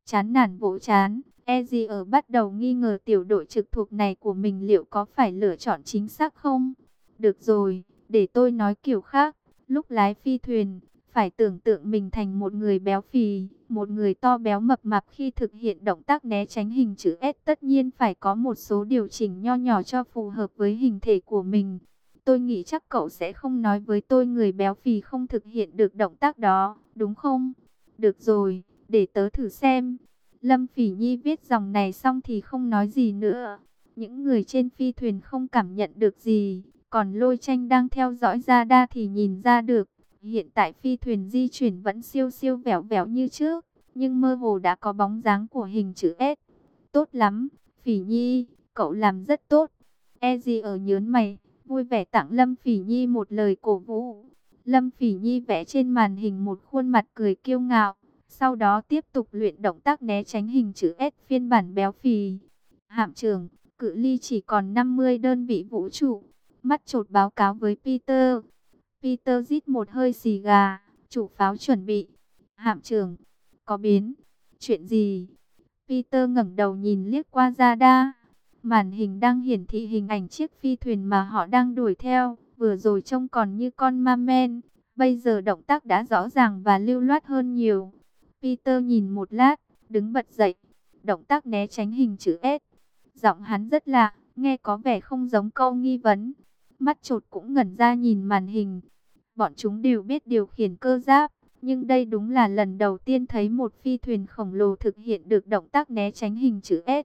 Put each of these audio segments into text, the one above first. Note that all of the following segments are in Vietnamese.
chán nản vỗ chán. Ezier bắt đầu nghi ngờ tiểu đội trực thuộc này của mình liệu có phải lựa chọn chính xác không. Được rồi, để tôi nói kiểu khác. Lúc lái phi thuyền, phải tưởng tượng mình thành một người béo phì, một người to béo mập mạp. Khi thực hiện động tác né tránh hình chữ S, tất nhiên phải có một số điều chỉnh nho nhỏ cho phù hợp với hình thể của mình. Tôi nghĩ chắc cậu sẽ không nói với tôi người béo phì không thực hiện được động tác đó, đúng không? Được rồi, để tớ thử xem. Lâm Phỉ Nhi viết dòng này xong thì không nói gì nữa. Những người trên phi thuyền không cảm nhận được gì, còn Lôi Tranh đang theo dõi radar thì nhìn ra được. Hiện tại phi thuyền di chuyển vẫn siêu siêu vẹo vẹo như trước, nhưng mơ hồ đã có bóng dáng của hình chữ S. Tốt lắm, Phỉ Nhi, cậu làm rất tốt. Ezi ở nhớn mày, vui vẻ tặng Lâm Phỉ Nhi một lời cổ vũ. Lâm Phỉ Nhi vẽ trên màn hình một khuôn mặt cười kiêu ngạo, sau đó tiếp tục luyện động tác né tránh hình chữ S phiên bản béo phì. Hạm trưởng, cự ly chỉ còn 50 đơn vị vũ trụ. Mắt chột báo cáo với Peter. Peter rít một hơi xì gà, chủ pháo chuẩn bị. Hạm trưởng, có biến. Chuyện gì? Peter ngẩng đầu nhìn liếc qua radar. Màn hình đang hiển thị hình ảnh chiếc phi thuyền mà họ đang đuổi theo. Vừa rồi trông còn như con ma men, bây giờ động tác đã rõ ràng và lưu loát hơn nhiều. Peter nhìn một lát, đứng bật dậy. Động tác né tránh hình chữ S. Giọng hắn rất lạ, nghe có vẻ không giống câu nghi vấn. Mắt chột cũng ngẩn ra nhìn màn hình. Bọn chúng đều biết điều khiển cơ giáp, nhưng đây đúng là lần đầu tiên thấy một phi thuyền khổng lồ thực hiện được động tác né tránh hình chữ S.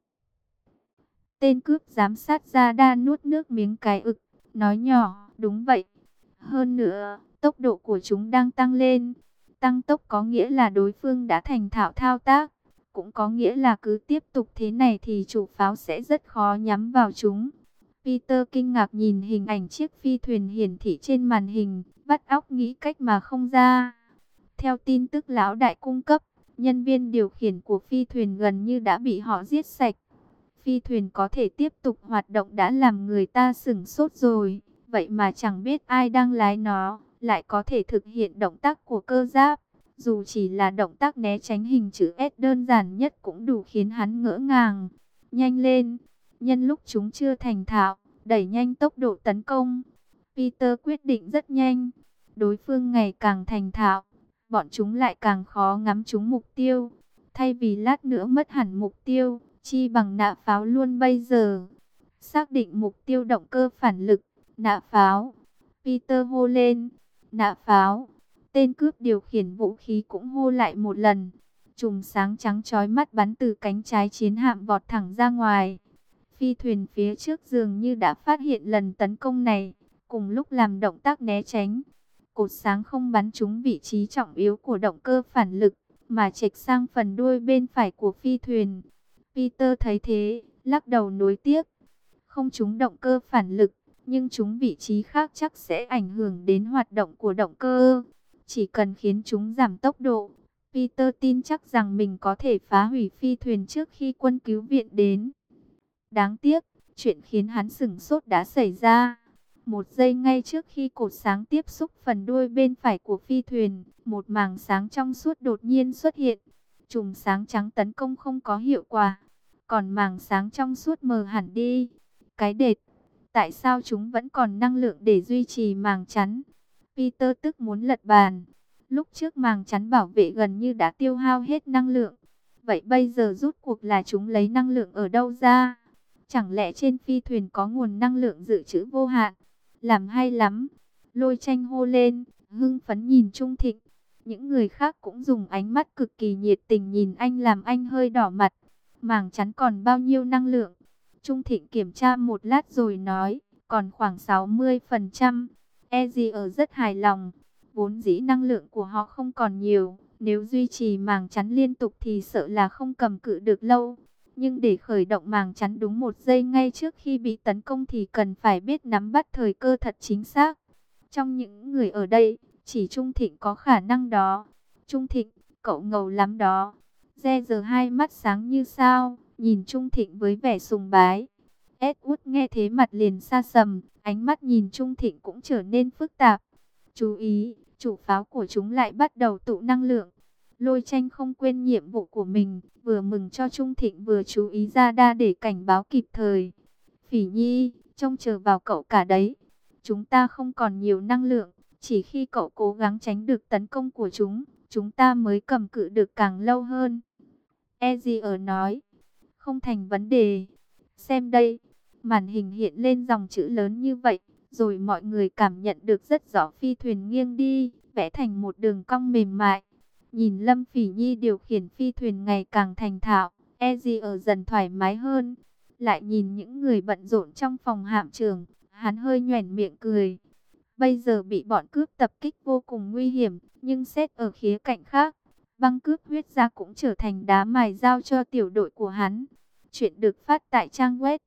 Tên cướp giám sát radar nuốt nước miếng cái ực, nói nhỏ, đúng vậy. Hơn nữa, tốc độ của chúng đang tăng lên. Tăng tốc có nghĩa là đối phương đã thành thạo thao tác, cũng có nghĩa là cứ tiếp tục thế này thì chủ pháo sẽ rất khó nhắm vào chúng. Peter kinh ngạc nhìn hình ảnh chiếc phi thuyền hiển thị trên màn hình, vắt óc nghĩ cách mà không ra. Theo tin tức lão đại cung cấp, nhân viên điều khiển của phi thuyền gần như đã bị họ giết sạch. Phi thuyền có thể tiếp tục hoạt động đã làm người ta sửng sốt rồi. Vậy mà chẳng biết ai đang lái nó, lại có thể thực hiện động tác của cơ giáp. Dù chỉ là động tác né tránh hình chữ S đơn giản nhất cũng đủ khiến hắn ngỡ ngàng. Nhanh lên, nhân lúc chúng chưa thành thạo, đẩy nhanh tốc độ tấn công. Peter quyết định rất nhanh. Đối phương ngày càng thành thạo, bọn chúng lại càng khó ngắm trúng mục tiêu. Thay vì lát nữa mất hẳn mục tiêu, chi bằng nã pháo luôn bây giờ. Xác định mục tiêu động cơ phản lực, nã pháo. Peter hô lên, nã pháo. Tên cướp điều khiển vũ khí cũng hô lại một lần. Chùm sáng trắng chói mắt bắn từ cánh trái chiến hạm vọt thẳng ra ngoài. Phi thuyền phía trước dường như đã phát hiện lần tấn công này, cùng lúc làm động tác né tránh. Cột sáng không bắn trúng vị trí trọng yếu của động cơ phản lực, mà chệch sang phần đuôi bên phải của phi thuyền. Peter thấy thế, lắc đầu nối tiếc. Không trúng động cơ phản lực, nhưng trúng vị trí khác chắc sẽ ảnh hưởng đến hoạt động của động cơ. Chỉ cần khiến chúng giảm tốc độ, Peter tin chắc rằng mình có thể phá hủy phi thuyền trước khi quân cứu viện đến. Đáng tiếc, chuyện khiến hắn sửng sốt đã xảy ra. Một giây ngay trước khi cột sáng tiếp xúc phần đuôi bên phải của phi thuyền, một mảng sáng trong suốt đột nhiên xuất hiện. Chùm sáng trắng tấn công không có hiệu quả, còn mảng sáng trong suốt mờ hẳn đi. Cái đệt, tại sao chúng vẫn còn năng lượng để duy trì màng chắn? Peter tức muốn lật bàn. Lúc trước màng chắn bảo vệ gần như đã tiêu hao hết năng lượng. Vậy bây giờ rút cuộc là chúng lấy năng lượng ở đâu ra? Chẳng lẽ trên phi thuyền có nguồn năng lượng dự trữ vô hạn? Làm hay lắm. Lôi Tranh hô lên, hưng phấn nhìn Trung Thịnh. Những người khác cũng dùng ánh mắt cực kỳ nhiệt tình nhìn anh làm anh hơi đỏ mặt. Màng chắn còn bao nhiêu năng lượng? Trung Thịnh kiểm tra một lát rồi nói, còn khoảng 60%. Ezier rất hài lòng. Vốn dĩ năng lượng của họ không còn nhiều. Nếu duy trì màng chắn liên tục thì sợ là không cầm cự được lâu. Nhưng để khởi động màng chắn đúng một giây ngay trước khi bị tấn công thì cần phải biết nắm bắt thời cơ thật chính xác. Trong những người ở đây, chỉ Trung Thịnh có khả năng đó. Trung Thịnh, cậu ngầu lắm đó. Giờ hai mắt sáng như sao, nhìn Trung Thịnh với vẻ sùng bái. Edward nghe thế mặt liền sa sầm, ánh mắt nhìn Trung Thịnh cũng trở nên phức tạp. Chú ý, chủ pháo của chúng lại bắt đầu tụ năng lượng. Lôi Tranh không quên nhiệm vụ của mình, vừa mừng cho Trung Thịnh vừa chú ý ra đa để cảnh báo kịp thời. Phỉ Nhi, trông chờ vào cậu cả đấy. Chúng ta không còn nhiều năng lượng, chỉ khi cậu cố gắng tránh được tấn công của chúng ta mới cầm cự được càng lâu hơn. Ezier nói, không thành vấn đề. Xem đây, màn hình hiện lên dòng chữ lớn như vậy, rồi mọi người cảm nhận được rất rõ phi thuyền nghiêng đi, vẽ thành một đường cong mềm mại. Nhìn Lâm Phỉ Nhi điều khiển phi thuyền ngày càng thành thạo, Ezier dần thoải mái hơn. Lại nhìn những người bận rộn trong phòng hạm trưởng, hắn hơi nhoẻn miệng cười. Bây giờ bị bọn cướp tập kích vô cùng nguy hiểm, nhưng xét ở khía cạnh khác, băng cướp huyết gia cũng trở thành đá mài dao cho tiểu đội của hắn. Chuyện được phát tại trang web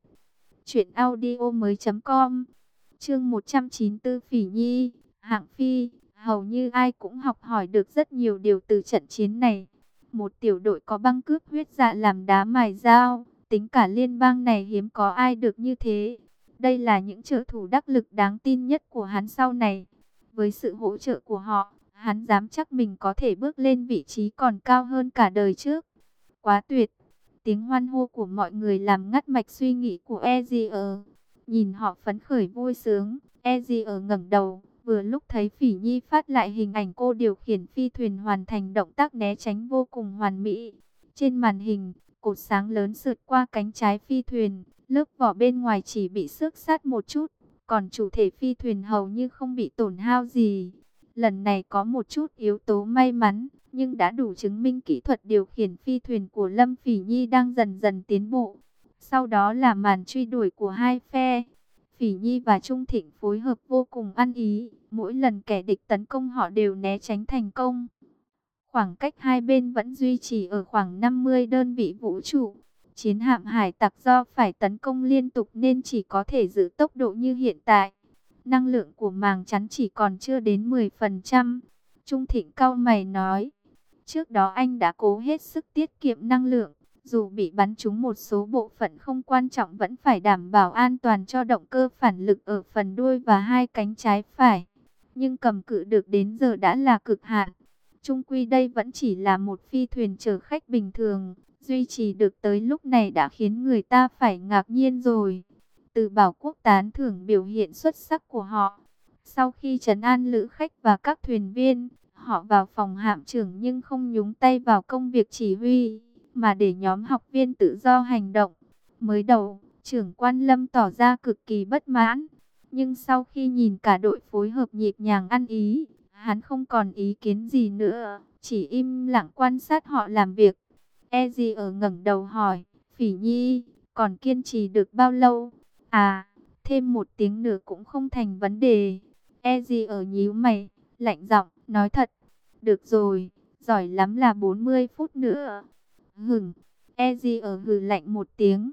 truyệnaudiomoi.com. Chương 194 Phỉ Nhi, hạng phi, hầu như ai cũng học hỏi được rất nhiều điều từ trận chiến này. Một tiểu đội có băng cướp huyết dạ làm đá mài dao, tính cả liên bang này hiếm có ai được như thế. Đây là những trợ thủ đắc lực đáng tin nhất của hắn sau này. Với sự hỗ trợ của họ, hắn dám chắc mình có thể bước lên vị trí còn cao hơn cả đời trước. Quá tuyệt! Tiếng hoan hô của mọi người làm ngắt mạch suy nghĩ của Ezier. Nhìn họ phấn khởi vui sướng, Ezier ngẩng đầu, vừa lúc thấy Phỉ Nhi phát lại hình ảnh cô điều khiển phi thuyền hoàn thành động tác né tránh vô cùng hoàn mỹ. Trên màn hình, cột sáng lớn sượt qua cánh trái phi thuyền, lớp vỏ bên ngoài chỉ bị xước sát một chút, còn chủ thể phi thuyền hầu như không bị tổn hao gì. Lần này có một chút yếu tố may mắn, nhưng đã đủ chứng minh kỹ thuật điều khiển phi thuyền của Lâm Phỉ Nhi đang dần dần tiến bộ. Sau đó là màn truy đuổi của hai phe. Phỉ Nhi và Trung Thịnh phối hợp vô cùng ăn ý, mỗi lần kẻ địch tấn công họ đều né tránh thành công. Khoảng cách hai bên vẫn duy trì ở khoảng 50 đơn vị vũ trụ. Chiến hạm hải tặc do phải tấn công liên tục nên chỉ có thể giữ tốc độ như hiện tại. Năng lượng của màng chắn chỉ còn chưa đến 10%. Trung Thịnh cau mày nói, trước đó anh đã cố hết sức tiết kiệm năng lượng. Dù bị bắn trúng một số bộ phận không quan trọng vẫn phải đảm bảo an toàn cho động cơ phản lực ở phần đuôi và hai cánh trái phải. Nhưng cầm cự được đến giờ đã là cực hạn. Chung quy đây vẫn chỉ là một phi thuyền chở khách bình thường. Duy trì được tới lúc này đã khiến người ta phải ngạc nhiên rồi. Từ Bảo Quốc tán thưởng biểu hiện xuất sắc của họ. Sau khi trấn an lữ khách và các thuyền viên, họ vào phòng hạm trưởng nhưng không nhúng tay vào công việc chỉ huy, mà để nhóm học viên tự do hành động. Mới đầu, trưởng quan Lâm tỏ ra cực kỳ bất mãn, nhưng sau khi nhìn cả đội phối hợp nhịp nhàng ăn ý, hắn không còn ý kiến gì nữa, chỉ im lặng quan sát họ làm việc. Ezier ngẩng đầu hỏi, Phỉ Nhi, còn kiên trì được bao lâu? À, thêm 1 tiếng nữa cũng không thành vấn đề. Ezier nhíu mày, lạnh giọng, nói thật. Được rồi, giỏi lắm là 40 phút nữa. Hửng, Ezier hừ lạnh 1 tiếng.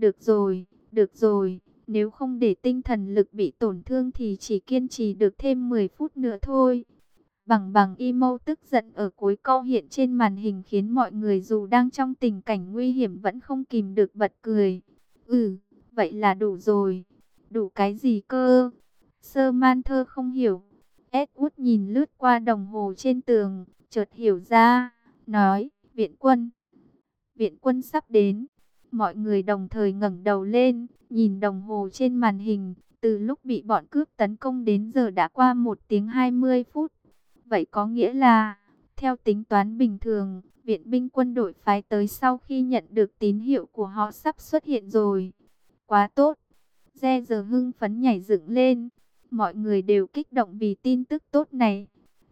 Được rồi, nếu không để tinh thần lực bị tổn thương thì chỉ kiên trì được thêm 10 phút nữa thôi. Bằng bằng emo tức giận ở cuối câu hiện trên màn hình khiến mọi người dù đang trong tình cảnh nguy hiểm vẫn không kìm được bật cười. Vậy là đủ rồi. Đủ cái gì cơ? Sơ Man Thơ không hiểu. Edward nhìn lướt qua đồng hồ trên tường, chợt hiểu ra, nói, viện quân sắp đến. Mọi người đồng thời ngẩng đầu lên, nhìn đồng hồ trên màn hình, từ lúc bị bọn cướp tấn công đến giờ đã qua 1 tiếng 20 phút. Vậy có nghĩa là, theo tính toán bình thường, viện binh quân đội phái tới sau khi nhận được tín hiệu của họ sắp xuất hiện rồi. Quá tốt. Re giờ hưng phấn nhảy dựng lên. Mọi người đều kích động vì tin tức tốt này.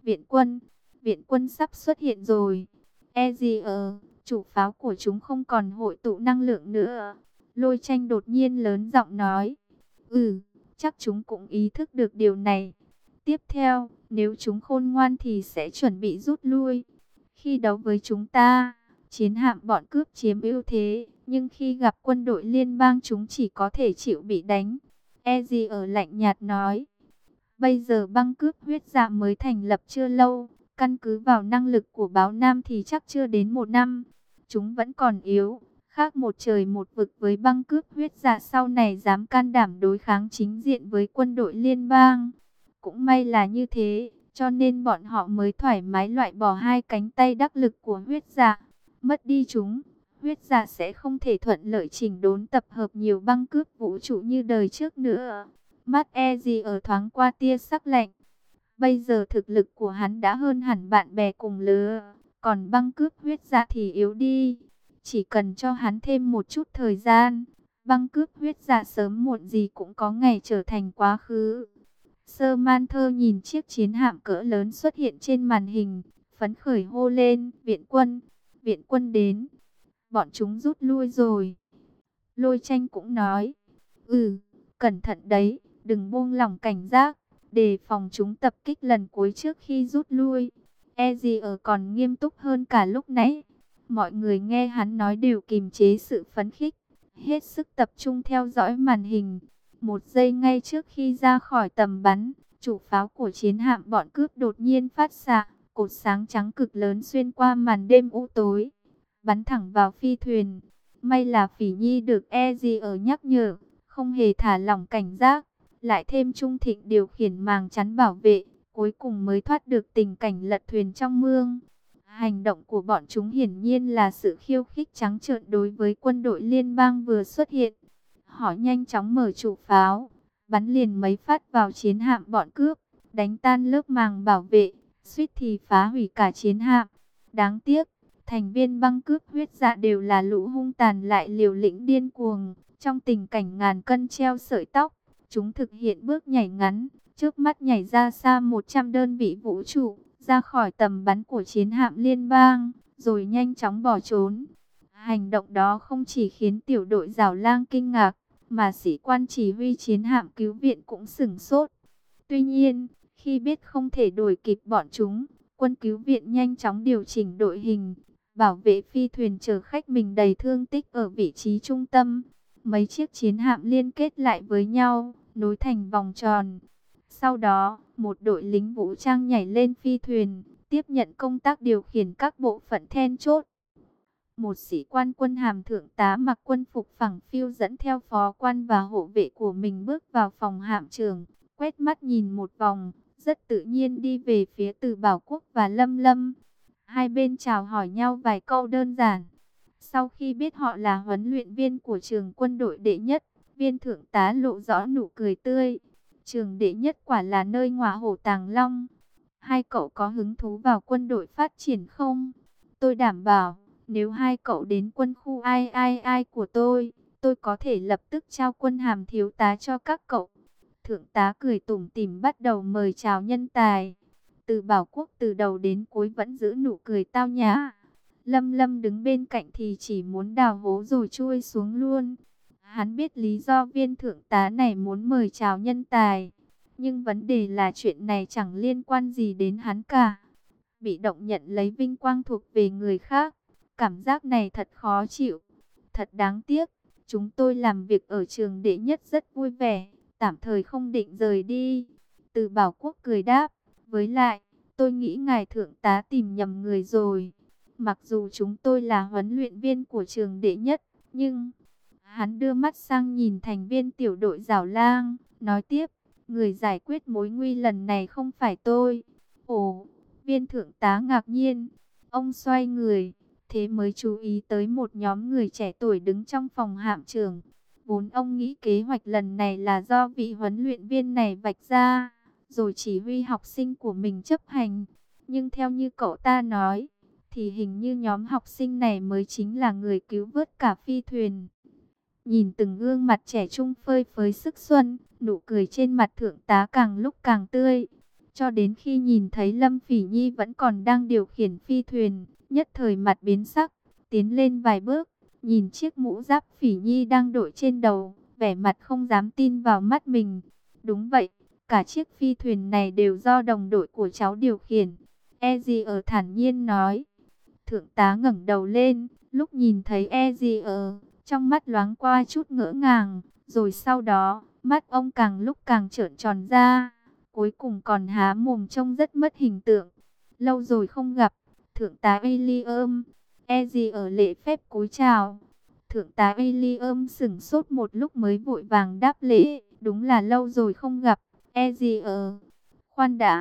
Viện quân sắp xuất hiện rồi. Ezier, chủ pháo của chúng không còn hội tụ năng lượng nữa. Lôi Tranh đột nhiên lớn giọng nói. Chắc chúng cũng ý thức được điều này. Tiếp theo, nếu chúng khôn ngoan thì sẽ chuẩn bị rút lui. Khi đấu với chúng ta, chiến hạm bọn cướp chiếm ưu thế, nhưng khi gặp quân đội liên bang chúng chỉ có thể chịu bị đánh. Ezier lạnh nhạt nói. Bây giờ băng cướp huyết dạ mới thành lập chưa lâu, căn cứ vào năng lực của báo Nam thì chắc chưa đến 1 năm. Chúng vẫn còn yếu, khác một trời một vực với băng cướp huyết dạ sau này dám can đảm đối kháng chính diện với quân đội liên bang. Cũng may là như thế, cho nên bọn họ mới thoải mái loại bỏ hai cánh tay đắc lực của huyết dạ. Mất đi chúng, huyết dạ sẽ không thể thuận lợi chỉnh đốn tập hợp nhiều băng cướp vũ trụ như đời trước nữa. Mắt Eji ở thoáng qua tia sắc lạnh. Bây giờ thực lực của hắn đã hơn hẳn bạn bè cùng lứa, còn băng cướp huyết dạ thì yếu đi. Chỉ cần cho hắn thêm một chút thời gian, băng cướp huyết dạ sớm muộn gì cũng có ngày trở thành quá khứ. Sơ Man Thơ nhìn chiếc chiến hạm cỡ lớn xuất hiện trên màn hình, phấn khởi hô lên, viện quân đến, bọn chúng rút lui rồi. Lôi Tranh cũng nói, cẩn thận đấy, đừng buông lỏng cảnh giác, đề phòng chúng tập kích lần cuối trước khi rút lui. Ezier còn nghiêm túc hơn cả lúc nãy. Mọi người nghe hắn nói đều kìm chế sự phấn khích, hết sức tập trung theo dõi màn hình. Một giây ngay trước khi ra khỏi tầm bắn, chủ pháo của chiến hạm bọn cướp đột nhiên phát xạ, cột sáng trắng cực lớn xuyên qua màn đêm u tối, bắn thẳng vào phi thuyền. May là Phỉ Nhi được Ezier nhắc nhở, không hề thả lỏng cảnh giác, lại thêm Trung Thịnh điều khiển màng chắn bảo vệ, cuối cùng mới thoát được tình cảnh lật thuyền trong mương. Hành động của bọn chúng hiển nhiên là sự khiêu khích trắng trợn đối với quân đội liên bang vừa xuất hiện. Họ nhanh chóng mở chủ pháo, bắn liền mấy phát vào chiến hạm bọn cướp, đánh tan lớp màng bảo vệ, suýt thì phá hủy cả chiến hạm. Đáng tiếc, thành viên băng cướp huyết dạ đều là lũ hung tàn lại liều lĩnh điên cuồng. Trong tình cảnh ngàn cân treo sợi tóc, chúng thực hiện bước nhảy ngắn, trước mắt nhảy ra xa 100 đơn vị vũ trụ, ra khỏi tầm bắn của chiến hạm liên bang, rồi nhanh chóng bỏ trốn. Hành động đó không chỉ khiến tiểu đội Giảo Lang kinh ngạc, mà sĩ quan chỉ huy chiến hạm cứu viện cũng sửng sốt. Tuy nhiên, khi biết không thể đuổi kịp bọn chúng, quân cứu viện nhanh chóng điều chỉnh đội hình, bảo vệ phi thuyền chở khách mình đầy thương tích ở vị trí trung tâm. Mấy chiếc chiến hạm liên kết lại với nhau, nối thành vòng tròn. Sau đó, một đội lính vũ trang nhảy lên phi thuyền, tiếp nhận công tác điều khiển các bộ phận then chốt. Một sĩ quan quân hàm thượng tá mặc quân phục phẳng phiu dẫn theo phó quan và hộ vệ của mình bước vào phòng hạm trưởng, quét mắt nhìn một vòng, rất tự nhiên đi về phía Từ Bảo Quốc và Lâm Lâm. Hai bên chào hỏi nhau vài câu đơn giản. Sau khi biết họ là huấn luyện viên của trường quân đội đệ nhất, viên thượng tá lộ rõ nụ cười tươi. Trường đệ nhất quả là nơi ngọa hổ tàng long. Hai cậu có hứng thú vào quân đội phát triển không? Tôi đảm bảo, nếu hai cậu đến quân khu ai của tôi có thể lập tức trao quân hàm thiếu tá cho các cậu. Thượng tá cười tủm tỉm bắt đầu mời chào nhân tài. Từ Bảo Quốc từ đầu đến cuối vẫn giữ nụ cười tao nhã. Lâm Lâm đứng bên cạnh thì chỉ muốn đào hố rồi chui xuống luôn. Hắn biết lý do viên thượng tá này muốn mời chào nhân tài, nhưng vấn đề là chuyện này chẳng liên quan gì đến hắn cả. Bị động nhận lấy vinh quang thuộc về người khác, cảm giác này thật khó chịu. Thật đáng tiếc, chúng tôi làm việc ở trường đệ nhất rất vui vẻ, tạm thời không định rời đi. Từ Bảo Quốc cười đáp, với lại, tôi nghĩ ngài thượng tá tìm nhầm người rồi. Mặc dù chúng tôi là huấn luyện viên của trường đệ nhất, nhưng... Hắn đưa mắt sang nhìn thành viên tiểu đội Giảo Lang, nói tiếp, người giải quyết mối nguy lần này không phải tôi. Ồ, viên thượng tá ngạc nhiên, ông xoay người, thế mới chú ý tới một nhóm người trẻ tuổi đứng trong phòng hạm trưởng. Vốn ông nghĩ kế hoạch lần này là do vị huấn luyện viên này vạch ra, rồi chỉ huy học sinh của mình chấp hành. Nhưng theo như cậu ta nói, thì hình như nhóm học sinh này mới chính là người cứu vớt cả phi thuyền. Nhìn từng gương mặt trẻ trung phơi phới sức xuân, nụ cười trên mặt thượng tá càng lúc càng tươi. Cho đến khi nhìn thấy Lâm Phỉ Nhi vẫn còn đang điều khiển phi thuyền, nhất thời mặt biến sắc, tiến lên vài bước, nhìn chiếc mũ giáp Phỉ Nhi đang đội trên đầu, vẻ mặt không dám tin vào mắt mình. Đúng vậy, cả chiếc phi thuyền này đều do đồng đội của cháu điều khiển. Ezier thản nhiên nói. Thượng tá ngẩng đầu lên, lúc nhìn thấy Ezier, trong mắt loáng qua chút ngỡ ngàng, rồi sau đó, mắt ông càng lúc càng trợn tròn ra, cuối cùng còn há mồm trông rất mất hình tượng. Lâu rồi không gặp, thượng tá William. Ezier lễ phép cúi chào. Thượng tá William sửng sốt một lúc mới vội vàng đáp lễ, đúng là lâu rồi không gặp, Ezier. Khoan đã,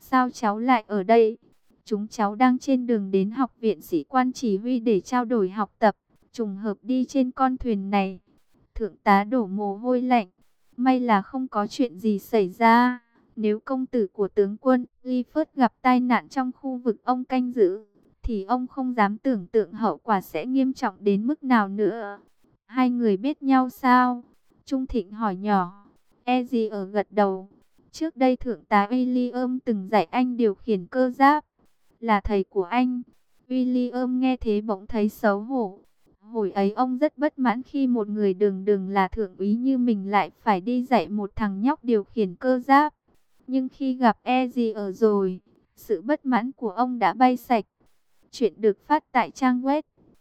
Sao cháu lại ở đây? Chúng cháu đang trên đường đến học viện sĩ quan chỉ huy để trao đổi học tập, trùng hợp đi trên con thuyền này. Thượng tá đổ mồ hôi lạnh, may là không có chuyện gì xảy ra. Nếu công tử của tướng quân Clifford gặp tai nạn trong khu vực ông canh giữ, thì ông không dám tưởng tượng hậu quả sẽ nghiêm trọng đến mức nào nữa. Hai người biết nhau sao? Trung Thịnh hỏi nhỏ. Ezzy ở gật đầu. Trước đây thượng tá William từng dạy anh điều khiển cơ giáp, là thầy của anh. William nghe thế bỗng thấy xấu hổ. Hồi ấy ông rất bất mãn khi một người đường đường là thượng úy như mình lại phải đi dạy một thằng nhóc điều khiển cơ giáp. Nhưng khi gặp Ezzy ở rồi, sự bất mãn của ông đã bay sạch. Chuyện được phát tại trang web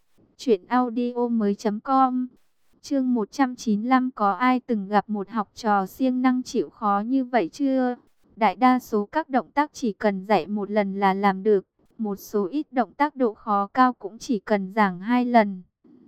truyệnaudiomoi.com. Chương 195, có ai từng gặp một học trò siêng năng chịu khó như vậy chưa? Đại đa số các động tác chỉ cần dạy một lần là làm được. Một số ít động tác độ khó cao cũng chỉ cần giảng 2 lần.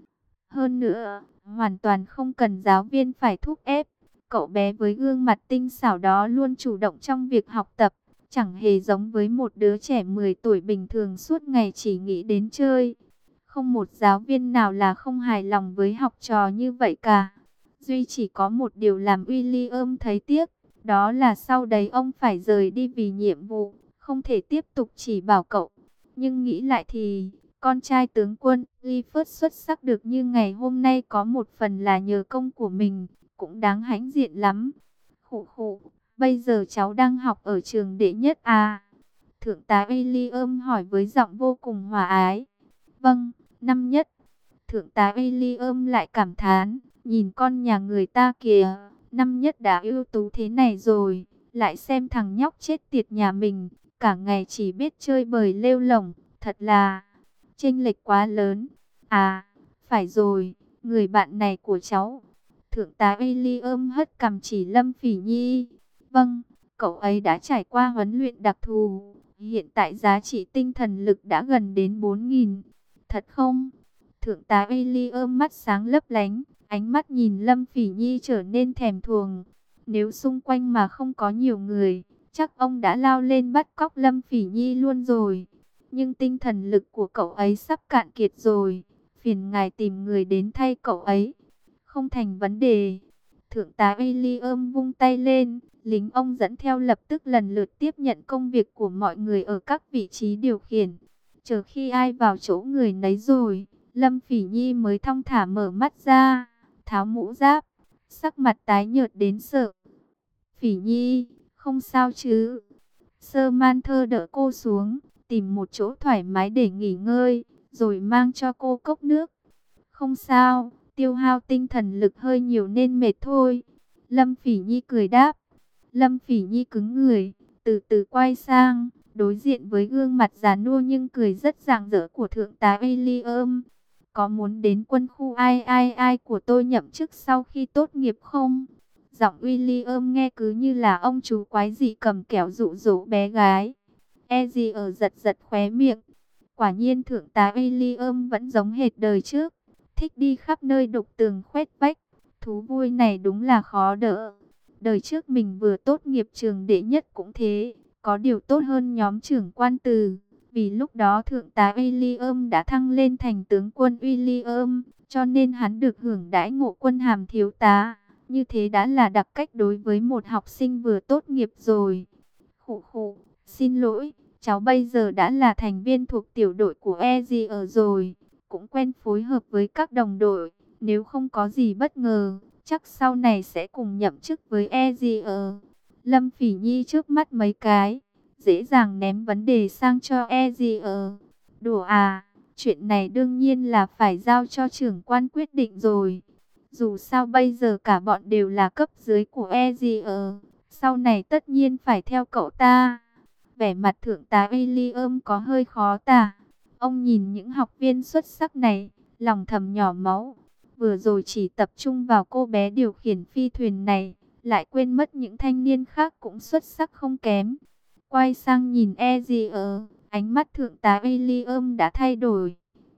Hơn nữa, hoàn toàn không cần giáo viên phải thúc ép. Cậu bé với gương mặt tinh xảo đó luôn chủ động trong việc học tập, chẳng hề giống với một đứa trẻ 10 tuổi bình thường suốt ngày chỉ nghĩ đến chơi. Không một giáo viên nào là không hài lòng với học trò như vậy cả. Duy chỉ có một điều làm William thấy tiếc, đó là sau đấy ông phải rời đi vì nhiệm vụ, không thể tiếp tục chỉ bảo cậu. Nhưng nghĩ lại thì, con trai tướng quân Clifford xuất sắc được như ngày hôm nay có một phần là nhờ công của mình, cũng đáng hãnh diện lắm. Khụ khụ, bây giờ cháu đang học ở trường đệ nhất à? Thượng tá William hỏi với giọng vô cùng hòa ái. Vâng, năm nhất. Thượng tá William lại cảm thán, nhìn con nhà người ta kìa, năm nhất đã ưu tú thế này rồi, lại xem thằng nhóc chết tiệt nhà mình, cả ngày chỉ biết chơi bời lêu lổng, thật là chênh lệch quá lớn. À, phải rồi, người bạn này của cháu. Thượng tá William hất cằm chỉ Lâm Phỉ Nhi. Vâng, cậu ấy đã trải qua huấn luyện đặc thù, hiện tại giá trị tinh thần lực đã gần đến 4.000. Thật không? Thượng tá William mắt sáng lấp lánh, ánh mắt nhìn Lâm Phỉ Nhi trở nên thèm thuồng. Nếu xung quanh mà không có nhiều người, chắc ông đã lao lên bắt cóc Lâm Phỉ Nhi luôn rồi. Nhưng tinh thần lực của cậu ấy sắp cạn kiệt rồi, phiền ngài tìm người đến thay cậu ấy. Không thành vấn đề. Thượng tá William vung tay lên, lính ông dẫn theo lập tức lần lượt tiếp nhận công việc của mọi người ở các vị trí điều khiển. Chờ khi ai vào chỗ người nấy rồi, Lâm Phỉ Nhi mới thong thả mở mắt ra, tháo mũ giáp, sắc mặt tái nhợt đến sợ. Phỉ Nhi, không sao chứ? Sơ Man Thơ đỡ cô xuống, tìm một chỗ thoải mái để nghỉ ngơi, rồi mang cho cô cốc nước. Không sao, tiêu hao tinh thần lực hơi nhiều nên mệt thôi. Lâm Phỉ Nhi cười đáp. Lâm Phỉ Nhi cứng người, từ từ quay sang, đối diện với gương mặt già nua nhưng cười rất rạng rỡ của thượng tá William. Có muốn đến quân khu ai của tôi nhậm chức sau khi tốt nghiệp không? Giọng William nghe cứ như là ông chú quái dị cầm kẹo dụ dỗ bé gái. Ezzy ở giật giật khóe miệng. Quả nhiên thượng tá William vẫn giống hệt đời trước, thích đi khắp nơi đục tường khoét vách. Thú vui này đúng là khó đỡ. Đời trước mình vừa tốt nghiệp trường đệ nhất cũng thế, có điều tốt hơn nhóm trưởng quan từ. Vì lúc đó thượng tá William đã thăng lên thành tướng quân William, cho nên hắn được hưởng đãi ngộ quân hàm thiếu tá. Như thế đã là đặc cách đối với một học sinh vừa tốt nghiệp rồi. Khụ khụ, xin lỗi, cháu bây giờ đã là thành viên thuộc tiểu đội của Ezzy ở rồi, cũng quen phối hợp với các đồng đội. Nếu không có gì bất ngờ, chắc sau này sẽ cùng nhậm chức với Ezzy ở. Lâm Phỉ Nhi trước mắt mấy cái, dễ dàng ném vấn đề sang cho Ezzy ở. Đùa à, chuyện này đương nhiên là phải giao cho trưởng quan quyết định rồi. Dù sao bây giờ cả bọn đều là cấp dưới của Ezzy ở, sau này tất nhiên phải theo cậu ta. Vẻ mặt thượng tá William có hơi khó tả. Ông nhìn những học viên xuất sắc này, lòng thầm nhỏ máu. Vừa rồi chỉ tập trung vào cô bé điều khiển phi thuyền này, lại quên mất những thanh niên khác cũng xuất sắc không kém. Quay sang nhìn Ezzy ở, ánh mắt thượng tá William đã thay đổi.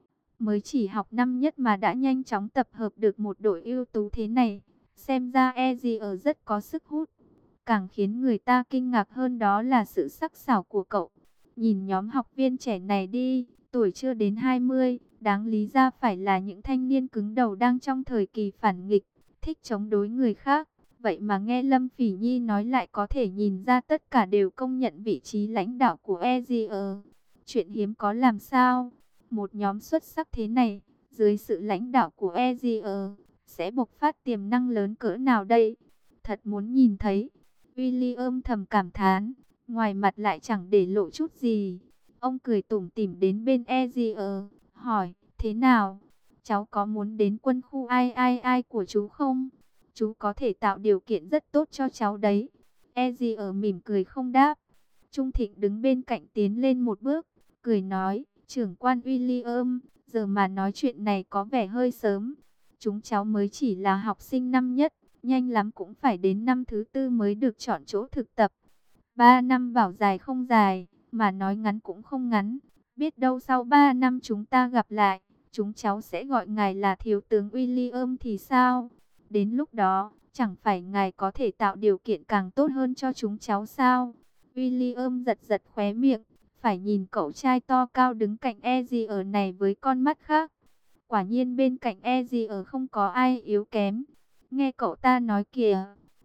Mới chỉ học năm nhất mà đã nhanh chóng tập hợp được một đội ưu tú thế này. Xem ra Ezzy ở rất có sức hút. Càng khiến người ta kinh ngạc hơn đó là sự sắc sảo của cậu. Nhìn nhóm học viên trẻ này đi, tuổi chưa đến 20, đáng lý ra phải là những thanh niên cứng đầu đang trong thời kỳ phản nghịch, thích chống đối người khác. Vậy mà nghe Lâm Phỉ Nhi nói lại có thể nhìn ra tất cả đều công nhận vị trí lãnh đạo của EZE. Chuyện hiếm có làm sao? Một nhóm xuất sắc thế này, dưới sự lãnh đạo của EZE, sẽ bộc phát tiềm năng lớn cỡ nào đây? Thật muốn nhìn thấy. William thầm cảm thán, ngoài mặt lại chẳng để lộ chút gì. Ông cười tủm tỉm đến bên EZE, hỏi, thế nào? Cháu có muốn đến quân khu ai của chú không? Chú có thể tạo điều kiện rất tốt cho cháu đấy. EZE mỉm cười không đáp. Trung Thịnh đứng bên cạnh tiến lên một bước, cười nói, trưởng quan William, giờ mà nói chuyện này có vẻ hơi sớm. Chúng cháu mới chỉ là học sinh năm nhất, nhanh lắm cũng phải đến năm thứ tư mới được chọn chỗ thực tập. 3 năm bảo dài không dài, mà nói ngắn cũng không ngắn. Biết đâu sau 3 năm chúng ta gặp lại, chúng cháu sẽ gọi ngài là thiếu tướng William thì sao? Đến lúc đó, chẳng phải ngài có thể tạo điều kiện càng tốt hơn cho chúng cháu sao? William giật giật khóe miệng, phải nhìn cậu trai to cao đứng cạnh EZE này với con mắt khác. Quả nhiên bên cạnh EZE không có ai yếu kém. Nghe cậu ta nói kìa,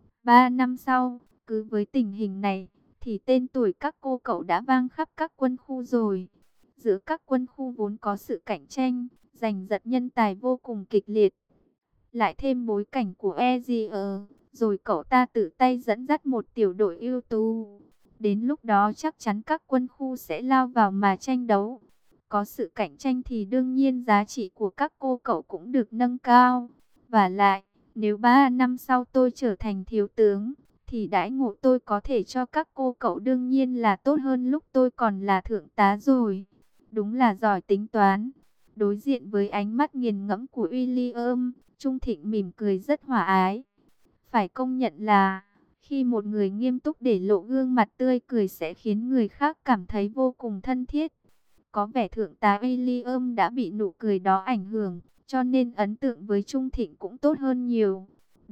3 năm sau, cứ với tình hình này, thì tên tuổi các cô cậu đã vang khắp các quân khu rồi. Giữa các quân khu vốn có sự cạnh tranh, giành giật nhân tài vô cùng kịch liệt. Lại thêm bối cảnh của EZE, rồi cậu ta tự tay dẫn dắt một tiểu đội ưu tú. Đến lúc đó chắc chắn các quân khu sẽ lao vào mà tranh đấu. Có sự cạnh tranh thì đương nhiên giá trị của các cô cậu cũng được nâng cao. Và lại, nếu 3 năm sau tôi trở thành thiếu tướng, thì đãi ngộ tôi có thể cho các cô cậu đương nhiên là tốt hơn lúc tôi còn là thượng tá rồi. Đúng là giỏi tính toán. Đối diện với ánh mắt nghiền ngẫm của William, Trung Thịnh mỉm cười rất hòa ái. Phải công nhận là, khi một người nghiêm túc để lộ gương mặt tươi cười sẽ khiến người khác cảm thấy vô cùng thân thiết. Có vẻ thượng tá William đã bị nụ cười đó ảnh hưởng, cho nên ấn tượng với Trung Thịnh cũng tốt hơn nhiều.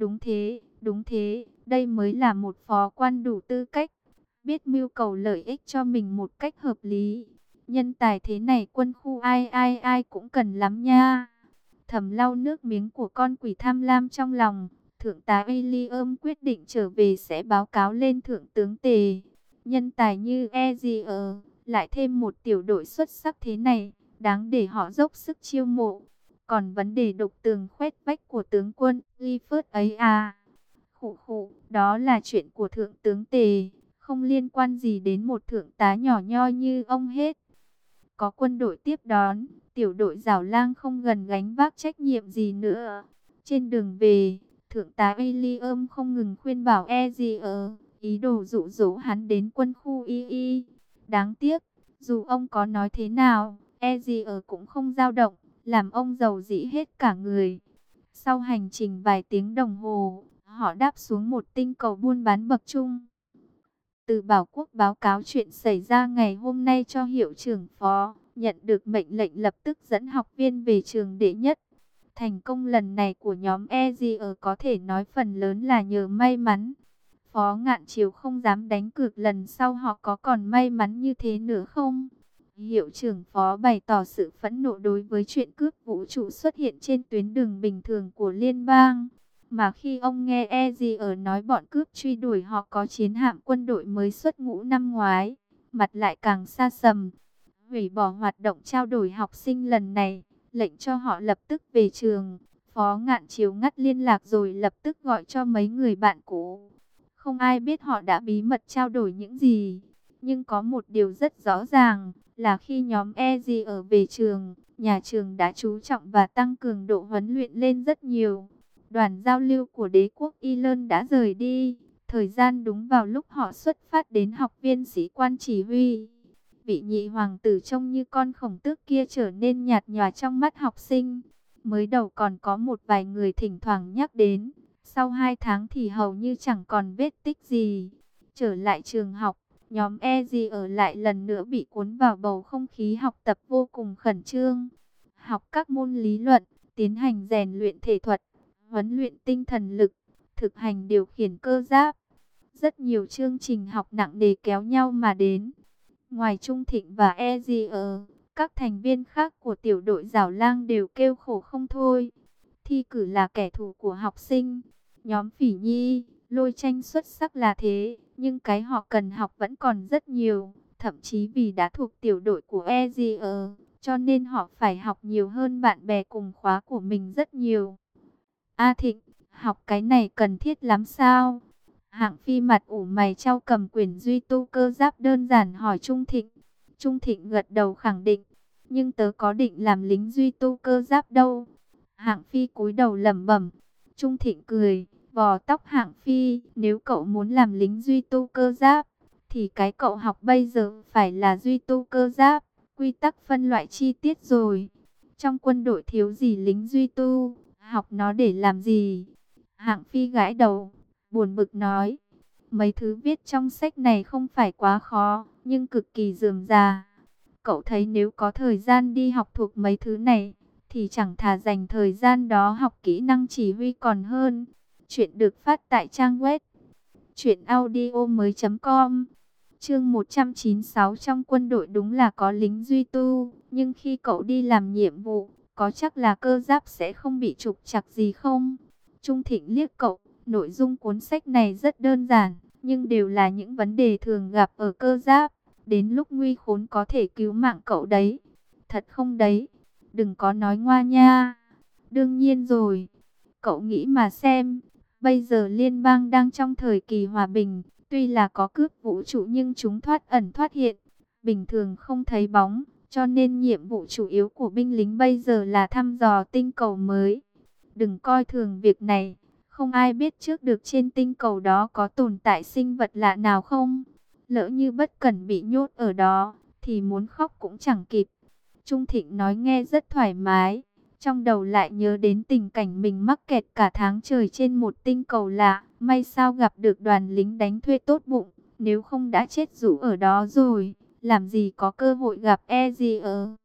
Đúng thế, đây mới là một phó quan đủ tư cách, biết mưu cầu lợi ích cho mình một cách hợp lý. Nhân tài thế này quân khu ai cũng cần lắm nha. Thầm lau nước miếng của con quỷ tham lam trong lòng, thượng tá William quyết định trở về sẽ báo cáo lên thượng tướng Tề. Nhân tài như EZE, lại thêm một tiểu đội xuất sắc thế này, đáng để họ dốc sức chiêu mộ. Còn vấn đề đục tường khoét vách của tướng quân Gifford ấy à? Khụ, đó là chuyện của thượng tướng Tề, không liên quan gì đến một thượng tá nhỏ nhoi như ông hết. Có quân đội tiếp đón, tiểu đội Giảo Lang không gần gánh vác trách nhiệm gì nữa. Trên đường về, thượng tá William không ngừng khuyên bảo EZE, ý đồ dụ dỗ hắn đến quân khu II. Đáng tiếc, dù ông có nói thế nào, EZE cũng không dao động, làm ông giàu dĩ hết cả người. Sau hành trình vài tiếng đồng hồ, họ đáp xuống một tinh cầu buôn bán bậc trung. Từ Bảo Quốc báo cáo chuyện xảy ra ngày hôm nay cho hiệu trưởng phó, nhận được mệnh lệnh lập tức dẫn học viên về trường đệ nhất. Thành công lần này của nhóm EZE có thể nói phần lớn là nhờ may mắn. Phó Ngạn Chiếu không dám đánh cược lần sau họ có còn may mắn như thế nữa không. Hiệu trưởng phó bày tỏ sự phẫn nộ đối với chuyện cướp vũ trụ xuất hiện trên tuyến đường bình thường của liên bang. Mà khi ông nghe EZE nói bọn cướp truy đuổi họ có chiến hạm quân đội mới xuất ngũ năm ngoái, mặt lại càng xa sầm. Hủy bỏ hoạt động trao đổi học sinh lần này, lệnh cho họ lập tức về trường. Phó Ngạn Chiếu ngắt liên lạc rồi lập tức gọi cho mấy người bạn cũ. Không ai biết họ đã bí mật trao đổi những gì. Nhưng có một điều rất rõ ràng là khi nhóm EZE về trường, nhà trường đã chú trọng và tăng cường độ huấn luyện lên rất nhiều. Đoàn giao lưu của đế quốc Ireland đã rời đi, thời gian đúng vào lúc họ xuất phát đến học viên sĩ quan chỉ huy. Vị nhị hoàng tử trông như con khổng tước kia trở nên nhạt nhòa trong mắt học sinh. Mới đầu còn có một vài người thỉnh thoảng nhắc đến, sau 2 tháng thì hầu như chẳng còn vết tích gì. Trở lại trường học, nhóm EZE lại lần nữa bị cuốn vào bầu không khí học tập vô cùng khẩn trương. Học các môn lý luận, tiến hành rèn luyện thể thuật, huấn luyện tinh thần lực, thực hành điều khiển cơ giáp. Rất nhiều chương trình học nặng nề kéo nhau mà đến. Ngoài Trung Thịnh và Ezier, các thành viên khác của tiểu đội Giảo Lang đều kêu khổ không thôi. Thi cử là kẻ thù của học sinh. Nhóm Phỉ Nhi, Lôi Tranh xuất sắc là thế, nhưng cái họ cần học vẫn còn rất nhiều. Thậm chí vì đã thuộc tiểu đội của Ezier, cho nên họ phải học nhiều hơn bạn bè cùng khóa của mình rất nhiều. A Thịnh, học cái này cần thiết lắm sao? Hạng Phi mặt ủ mày trao cầm quyển duy tu cơ giáp đơn giản hỏi Trung Thịnh. Trung Thịnh gật đầu khẳng định, nhưng tớ có định làm lính duy tu cơ giáp đâu. Hạng Phi cúi đầu lẩm bẩm. Trung Thịnh cười, vò tóc Hạng Phi, nếu cậu muốn làm lính duy tu cơ giáp, thì cái cậu học bây giờ phải là duy tu cơ giáp, quy tắc phân loại chi tiết rồi. Trong quân đội thiếu gì lính duy tu, học nó để làm gì? Hạng Phi gãi đầu, buồn bực nói, mấy thứ viết trong sách này không phải quá khó, nhưng cực kỳ rườm rà. Cậu thấy nếu có thời gian đi học thuộc mấy thứ này, thì chẳng thà dành thời gian đó học kỹ năng chỉ huy còn hơn. Chuyện được phát tại trang web truyệnaudiomoi.com. Chương 196 trong quân đội đúng là có lính duy tu, nhưng khi cậu đi làm nhiệm vụ, có chắc là cơ giáp sẽ không bị trục trặc gì không? Trung Thịnh liếc cậu, nội dung cuốn sách này rất đơn giản, nhưng đều là những vấn đề thường gặp ở cơ giáp. Đến lúc nguy khốn có thể cứu mạng cậu đấy. Thật không đấy? Đừng có nói ngoa nha. Đương nhiên rồi. Cậu nghĩ mà xem. Bây giờ liên bang đang trong thời kỳ hòa bình. Tuy là có cướp vũ trụ nhưng chúng thoát ẩn thoát hiện. Bình thường không thấy bóng. Cho nên nhiệm vụ chủ yếu của binh lính bây giờ là thăm dò tinh cầu mới. Đừng coi thường việc này. Không ai biết trước được trên tinh cầu đó có tồn tại sinh vật lạ nào không. Lỡ như bất cẩn bị nhốt ở đó, thì muốn khóc cũng chẳng kịp. Trung Thịnh nói nghe rất thoải mái. Trong đầu lại nhớ đến tình cảnh mình mắc kẹt cả tháng trời trên một tinh cầu lạ. May sao gặp được đoàn lính đánh thuê tốt bụng. Nếu không đã chết rũ ở đó rồi. Làm gì có cơ hội gặp Ezier.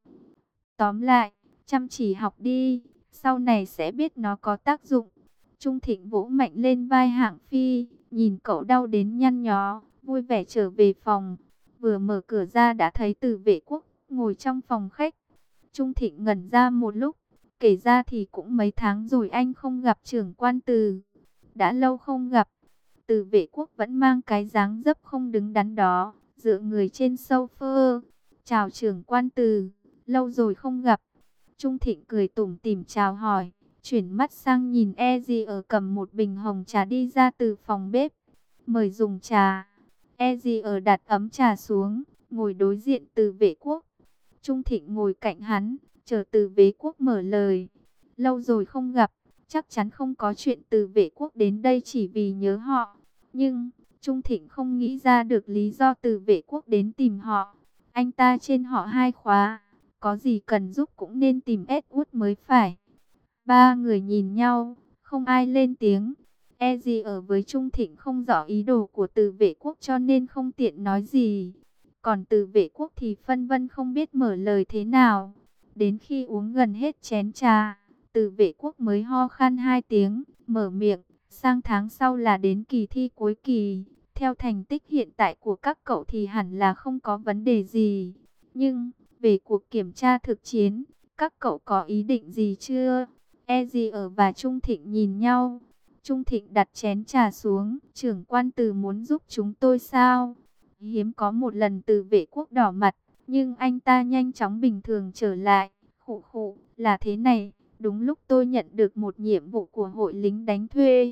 Tóm lại, chăm chỉ học đi. Sau này sẽ biết nó có tác dụng. Trung Thịnh vỗ mạnh lên vai Hạng Phi. Nhìn cậu đau đến nhăn nhó, vui vẻ trở về phòng. Vừa mở cửa ra đã thấy Từ Vệ Quốc ngồi trong phòng khách. Trung Thịnh ngẩn ra một lúc. Kể ra thì cũng mấy tháng rồi anh không gặp trưởng quan Từ. Đã lâu không gặp. Từ Vệ Quốc vẫn mang cái dáng dấp không đứng đắn đó, dựa người trên sofa. Chào trưởng quan Từ, lâu rồi không gặp. Trung Thịnh cười tủm tỉm chào hỏi. Chuyển mắt sang nhìn Ezier cầm một bình hồng trà đi ra từ phòng bếp. Mời dùng trà. Ezier đặt ấm trà xuống, ngồi đối diện Từ Vệ Quốc. Trung Thịnh ngồi cạnh hắn, chờ Từ Vệ Quốc mở lời. Lâu rồi không gặp, chắc chắn không có chuyện Từ Vệ Quốc đến đây chỉ vì nhớ họ. Nhưng, Trung Thịnh không nghĩ ra được lý do Từ Vệ Quốc đến tìm họ. Anh ta trên họ 2 khóa, có gì cần giúp cũng nên tìm Edward mới phải. Ba người nhìn nhau, không ai lên tiếng. Ezier với Trung Thịnh không rõ ý đồ của Từ Vệ Quốc cho nên không tiện nói gì. Còn Từ Vệ Quốc thì phân vân không biết mở lời thế nào. Đến khi uống gần hết chén trà, Từ Vệ Quốc mới ho khan 2 tiếng, mở miệng. Sang tháng sau là đến kỳ thi cuối kỳ. Theo thành tích hiện tại của các cậu thì hẳn là không có vấn đề gì. Nhưng, về cuộc kiểm tra thực chiến, các cậu có ý định gì chưa? Ezier và Trung Thịnh nhìn nhau. Trung Thịnh đặt chén trà xuống. Trưởng quan Từ muốn giúp chúng tôi sao? Hiếm có một lần Từ Vệ Quốc đỏ mặt, nhưng anh ta nhanh chóng bình thường trở lại. Khụ khụ, là thế này, đúng lúc tôi nhận được một nhiệm vụ của hội lính đánh thuê.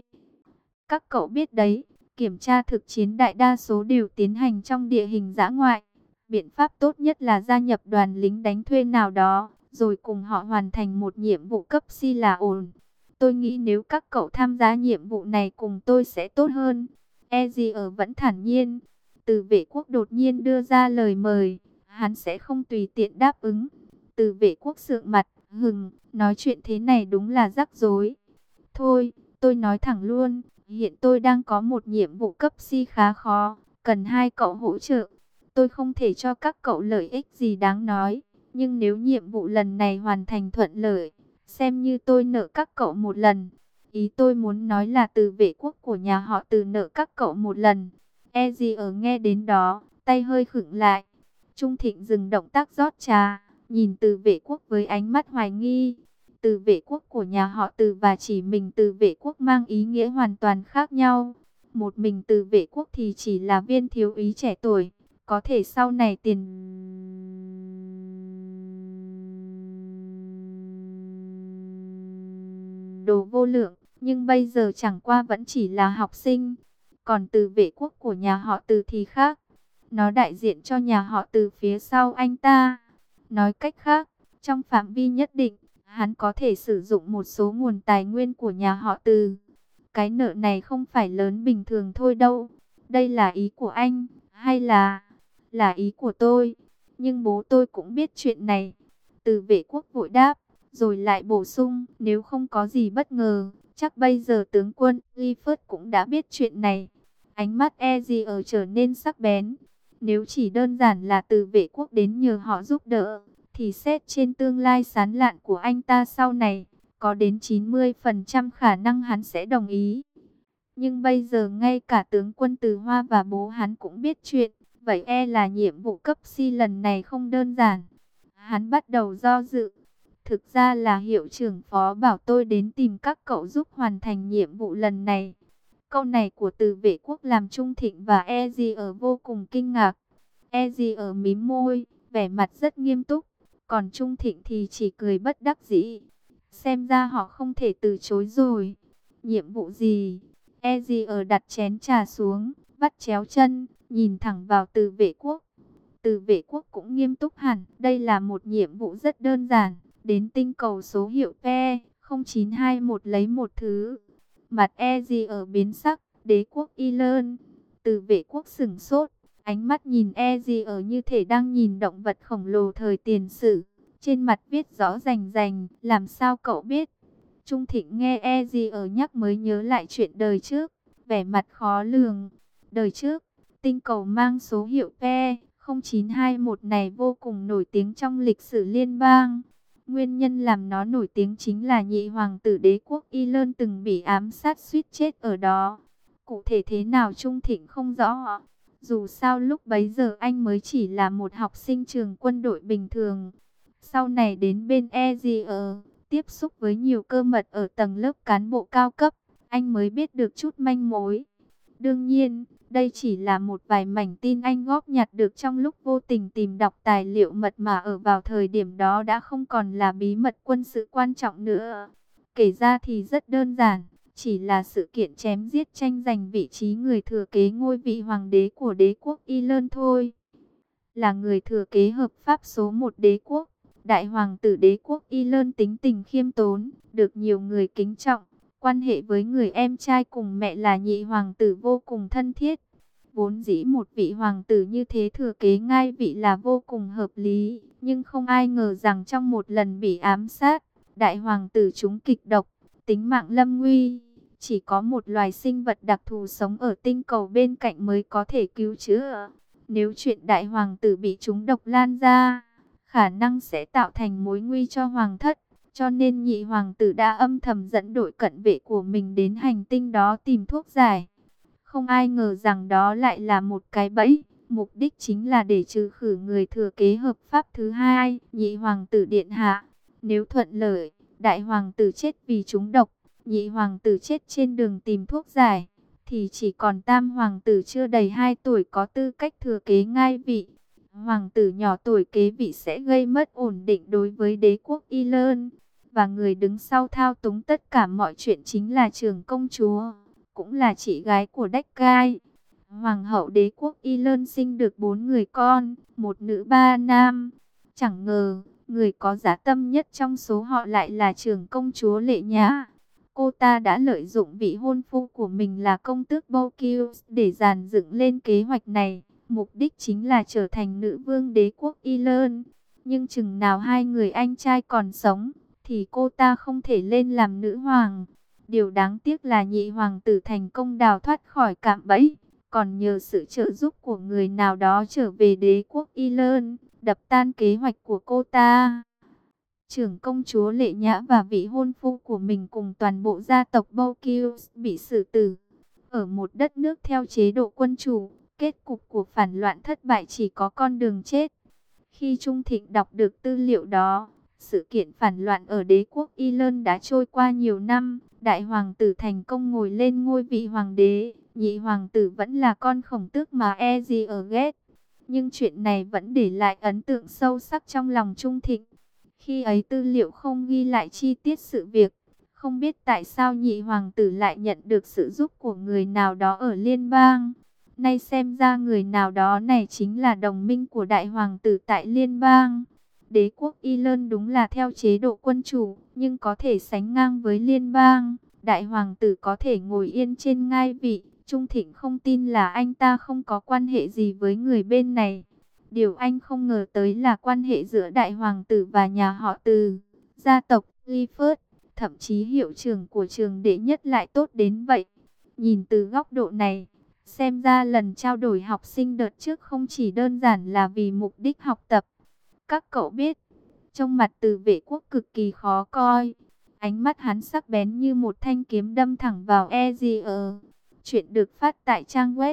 Các cậu biết đấy, kiểm tra thực chiến đại đa số đều tiến hành trong địa hình dã ngoại. Biện pháp tốt nhất là gia nhập đoàn lính đánh thuê nào đó, rồi cùng họ hoàn thành một nhiệm vụ cấp C là ổn. Tôi nghĩ nếu các cậu tham gia nhiệm vụ này cùng tôi sẽ tốt hơn. Ezier vẫn thản nhiên. Từ Vệ Quốc đột nhiên đưa ra lời mời, hắn sẽ không tùy tiện đáp ứng. Từ Vệ Quốc sượng mặt, nói chuyện thế này đúng là rắc rối. Thôi, tôi nói thẳng luôn, hiện tôi đang có một nhiệm vụ cấp C khá khó, cần 2 cậu hỗ trợ. Tôi không thể cho các cậu lợi ích gì đáng nói, nhưng nếu nhiệm vụ lần này hoàn thành thuận lợi, xem như tôi nợ các cậu một lần. Ý tôi muốn nói là Từ vệ quốc của nhà họ Từ nợ các cậu một lần. E gì ở nghe đến đó, tay hơi khựng lại. Trung Thịnh dừng động tác rót trà, nhìn Từ vệ quốc với ánh mắt hoài nghi. Từ vệ quốc của nhà họ Từ và chỉ mình Từ vệ quốc mang ý nghĩa hoàn toàn khác nhau. Một mình Từ vệ quốc thì chỉ là viên thiếu úy trẻ tuổi, có thể sau này tiền đồ vô lượng, nhưng bây giờ chẳng qua vẫn chỉ là học sinh. Còn Từ vệ quốc của nhà họ Từ thì khác. Nó đại diện cho nhà họ Từ phía sau anh ta. Nói cách khác, trong phạm vi nhất định, hắn có thể sử dụng một số nguồn tài nguyên của nhà họ Từ. Cái nợ này không phải lớn bình thường thôi đâu. Đây là ý của anh, hay là ý của tôi. Nhưng bố tôi cũng biết chuyện này. Từ vệ quốc vội đáp, rồi lại bổ sung, nếu không có gì bất ngờ, chắc bây giờ tướng quân Clifford cũng đã biết chuyện này. Ánh mắt Ezier trở nên sắc bén. Nếu chỉ đơn giản là Từ vệ quốc đến nhờ họ giúp đỡ, thì xét trên tương lai sáng lạn của anh ta sau này, có đến 90% khả năng hắn sẽ đồng ý. Nhưng bây giờ ngay cả tướng quân Từ Hoa và bố hắn cũng biết chuyện, vậy là nhiệm vụ cấp C lần này không đơn giản. Hắn bắt đầu do dự. Thực ra là hiệu trưởng phó bảo tôi đến tìm các cậu giúp hoàn thành nhiệm vụ lần này. Câu này của Từ vệ quốc làm Trung Thịnh và Ezier vô cùng kinh ngạc. Ezier mím môi, vẻ mặt rất nghiêm túc. Còn Trung Thịnh thì chỉ cười bất đắc dĩ. Xem ra họ không thể từ chối rồi. Nhiệm vụ gì? Ezier đặt chén trà xuống, vắt chéo chân, nhìn thẳng vào Từ vệ quốc. Từ vệ quốc cũng nghiêm túc hẳn. Đây là một nhiệm vụ rất đơn giản. Đến tinh cầu số hiệu P0921 lấy một thứ. Mặt Ezier biến sắc. Đế quốc Ireland. Từ vệ quốc sửng sốt. Ánh mắt nhìn Ezier như thể đang nhìn động vật khổng lồ thời tiền sử. Trên mặt viết rõ rành rành. Làm sao cậu biết? Trung Thịnh nghe Ezier nhắc mới nhớ lại chuyện đời trước. Vẻ mặt khó lường. Đời trước, tinh cầu mang số hiệu P0921 này vô cùng nổi tiếng trong lịch sử liên bang. Nguyên nhân làm nó nổi tiếng chính là nhị hoàng tử đế quốc Ireland từng bị ám sát suýt chết ở đó. Cụ thể thế nào Trung Thịnh không rõ. Dù sao lúc bấy giờ anh mới chỉ là một học sinh trường quân đội bình thường. Sau này đến bên Ezier, tiếp xúc với nhiều cơ mật ở tầng lớp cán bộ cao cấp, anh mới biết được chút manh mối. Đương nhiên, đây chỉ là một vài mảnh tin anh góp nhặt được trong lúc vô tình tìm đọc tài liệu mật mà ở vào thời điểm đó đã không còn là bí mật quân sự quan trọng nữa. Kể ra thì rất đơn giản, chỉ là sự kiện chém giết tranh giành vị trí người thừa kế ngôi vị hoàng đế của đế quốc Ireland thôi. Là người thừa kế hợp pháp số 1 đế quốc, đại hoàng tử đế quốc Ireland tính tình khiêm tốn, được nhiều người kính trọng. Quan hệ với người em trai cùng mẹ là nhị hoàng tử vô cùng thân thiết. Vốn dĩ một vị hoàng tử như thế thừa kế ngai vị là vô cùng hợp lý. Nhưng không ai ngờ rằng trong một lần bị ám sát, đại hoàng tử trúng kịch độc, tính mạng lâm nguy. Chỉ có một loài sinh vật đặc thù sống ở tinh cầu bên cạnh mới có thể cứu chữa. Nếu chuyện đại hoàng tử bị trúng độc lan ra, khả năng sẽ tạo thành mối nguy cho hoàng thất. Cho nên nhị hoàng tử đã âm thầm dẫn đội cận vệ của mình đến hành tinh đó tìm thuốc giải. Không ai ngờ rằng đó lại là một cái bẫy. Mục đích chính là để trừ khử người thừa kế hợp pháp thứ hai, nhị hoàng tử điện hạ. Nếu thuận lợi, đại hoàng tử chết vì trúng độc, nhị hoàng tử chết trên đường tìm thuốc giải, thì chỉ còn tam hoàng tử chưa đầy 2 tuổi có tư cách thừa kế ngai vị. Hoàng tử nhỏ tuổi kế vị sẽ gây mất ổn định đối với đế quốc Ireland. Và người đứng sau thao túng tất cả mọi chuyện chính là trưởng công chúa, cũng là chị gái của Deccan. Hoàng hậu đế quốc Ireland sinh được 4 người con, 1 nữ 3 nam. Chẳng ngờ, người có giá tâm nhất trong số họ lại là trưởng công chúa Lệ Nhã. Cô ta đã lợi dụng vị hôn phu của mình là công tước Beauclerc để dàn dựng lên kế hoạch này. Mục đích chính là trở thành nữ vương đế quốc Ireland. Nhưng chừng nào hai người anh trai còn sống, thì cô ta không thể lên làm nữ hoàng. Điều đáng tiếc là nhị hoàng tử thành công đào thoát khỏi cạm bẫy, còn nhờ sự trợ giúp của người nào đó trở về đế quốc Ireland, đập tan kế hoạch của cô ta. trưởng công chúa Lệ Nhã và vị hôn phu của mình cùng toàn bộ gia tộc Bouquet bị xử tử. Ở một đất nước theo chế độ quân chủ, kết cục của phản loạn thất bại chỉ có con đường chết. Khi Trung Thịnh đọc được tư liệu đó, sự kiện phản loạn ở đế quốc Ireland đã trôi qua nhiều năm, đại hoàng tử thành công ngồi lên ngôi vị hoàng đế, nhị hoàng tử vẫn là con khổng tước mà Ezio ghét. Nhưng chuyện này vẫn để lại ấn tượng sâu sắc trong lòng Trung Thịnh. Khi ấy tư liệu không ghi lại chi tiết sự việc, không biết tại sao nhị hoàng tử lại nhận được sự giúp của người nào đó ở liên bang. Nay xem ra người nào đó này chính là đồng minh của đại hoàng tử tại liên bang. Đế quốc Ireland đúng là theo chế độ quân chủ, nhưng có thể sánh ngang với liên bang. Đại hoàng tử có thể ngồi yên trên ngai vị. Trung Thịnh không tin là anh ta không có quan hệ gì với người bên này. Điều anh không ngờ tới là quan hệ giữa đại hoàng tử và nhà họ Từ, gia tộc Clifford, thậm chí hiệu trưởng của trường đệ nhất lại tốt đến vậy. Nhìn từ góc độ này, xem ra lần trao đổi học sinh đợt trước không chỉ đơn giản là vì mục đích học tập. Các cậu biết, trong mặt Từ Vệ Quốc cực kỳ khó coi. Ánh mắt hắn sắc bén như một thanh kiếm đâm thẳng vào Ezio. Chuyện được phát tại trang web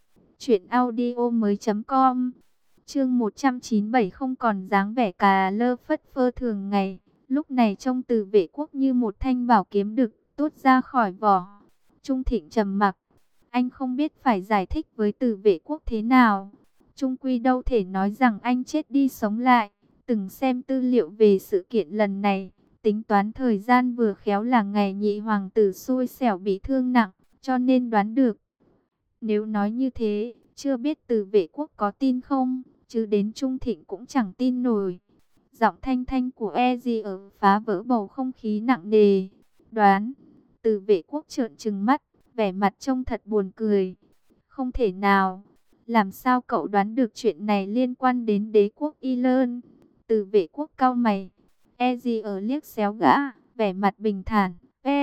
truyệnaudiomoi.com. Chương 197 không còn dáng vẻ cà lơ phất phơ thường ngày. Lúc này trông Từ Vệ Quốc như một thanh bảo kiếm được tuốt ra khỏi vỏ. Trung Thịnh trầm mặc. Anh không biết phải giải thích với Từ Vệ Quốc thế nào. Trung quy đâu thể nói rằng anh chết đi sống lại. Từng xem tư liệu về sự kiện lần này, tính toán thời gian vừa khéo là ngày nhị hoàng tử xui xẻo bị thương nặng, cho nên đoán được. Nếu nói như thế, chưa biết Từ Vệ Quốc có tin không, chứ đến Trung Thịnh cũng chẳng tin nổi. Giọng thanh thanh của Ezio phá vỡ bầu không khí nặng nề. Đoán. Từ Vệ Quốc trợn trừng mắt, vẻ mặt trông thật buồn cười. Không thể nào. Làm sao cậu đoán được chuyện này liên quan đến đế quốc Ireland? Từ Vệ Quốc cau mày. Ezio liếc xéo gã, vẻ mặt bình thản.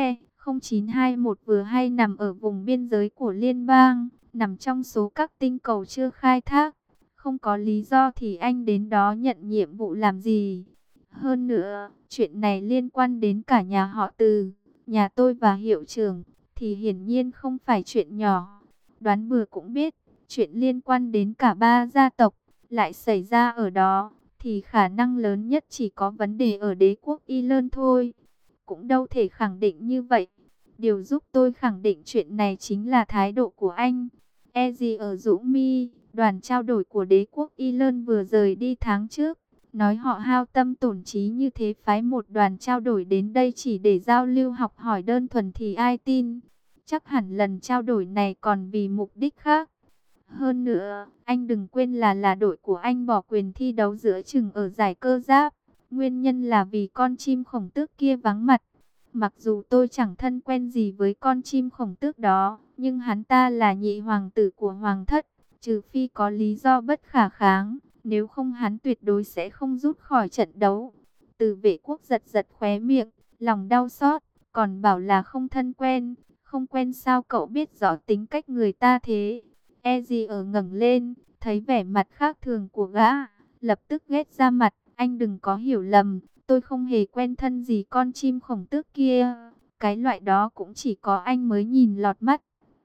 0921 vừa hay nằm ở vùng biên giới của liên bang, nằm trong số các tinh cầu chưa khai thác. Không có lý do thì anh đến đó nhận nhiệm vụ làm gì? Hơn nữa, chuyện này liên quan đến cả nhà họ Từ, nhà tôi và hiệu trưởng, thì hiển nhiên không phải chuyện nhỏ. Đoán bừa cũng biết, chuyện liên quan đến cả ba gia tộc, lại xảy ra ở đó, thì khả năng lớn nhất chỉ có vấn đề ở đế quốc Ireland thôi. Cũng đâu thể khẳng định như vậy. Điều giúp tôi khẳng định chuyện này chính là thái độ của anh. Ezio rũ mi, đoàn trao đổi của đế quốc Ireland vừa rời đi tháng trước. Nói họ hao tâm tổn trí như thế phái một đoàn trao đổi đến đây chỉ để giao lưu học hỏi đơn thuần thì ai tin. Chắc hẳn lần trao đổi này còn vì mục đích khác. Hơn nữa, anh đừng quên là đội của anh bỏ quyền thi đấu giữa chừng ở giải cơ giáp. Nguyên nhân là vì con chim khổng tước kia vắng mặt. Mặc dù tôi chẳng thân quen gì với con chim khổng tước đó, nhưng hắn ta là nhị hoàng tử của hoàng thất, trừ phi có lý do bất khả kháng, nếu không hắn tuyệt đối sẽ không rút khỏi trận đấu. Từ Vệ Quốc giật giật khóe miệng, lòng đau xót, còn bảo là không thân quen, không quen sao cậu biết rõ tính cách người ta thế? Ezio ngẩng lên, thấy vẻ mặt khác thường của gã, lập tức ghét ra mặt. Anh đừng có hiểu lầm, tôi không hề quen thân gì con chim khổng tước kia. Cái loại đó cũng chỉ có anh mới nhìn lọt mắt.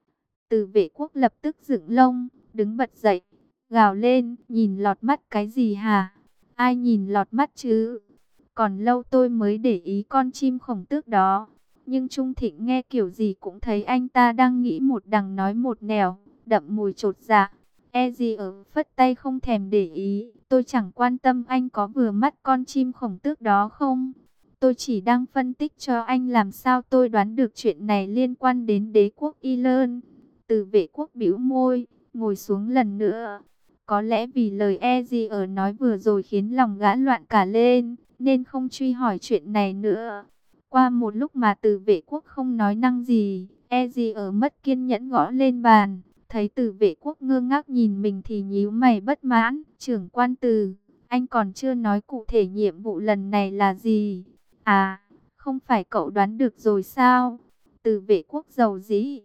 Từ Vệ Quốc lập tức dựng lông, đứng bật dậy, gào lên, nhìn lọt mắt cái gì hả? Ai nhìn lọt mắt chứ? Còn lâu tôi mới để ý con chim khổng tước đó. Nhưng Trung Thịnh nghe kiểu gì cũng thấy anh ta đang nghĩ một đằng nói một nẻo, đậm mùi chột dạ. Ezio phất tay không thèm để ý. Tôi chẳng quan tâm anh có vừa mắt con chim khổng tước đó không. Tôi chỉ đang phân tích cho anh làm sao tôi đoán được chuyện này liên quan đến đế quốc Ireland. Từ Vệ Quốc bĩu môi, ngồi xuống lần nữa. Có lẽ vì lời Ezio nói vừa rồi khiến lòng gã loạn cả lên, nên không truy hỏi chuyện này nữa. Qua một lúc mà Từ Vệ Quốc không nói năng gì, Ezio mất kiên nhẫn gõ lên bàn. Thấy Từ Vệ Quốc ngơ ngác nhìn mình thì nhíu mày bất mãn. Trưởng quan Từ, anh còn chưa nói cụ thể nhiệm vụ lần này là gì? À, không phải cậu đoán được rồi sao? Từ Vệ Quốc giàu dĩ.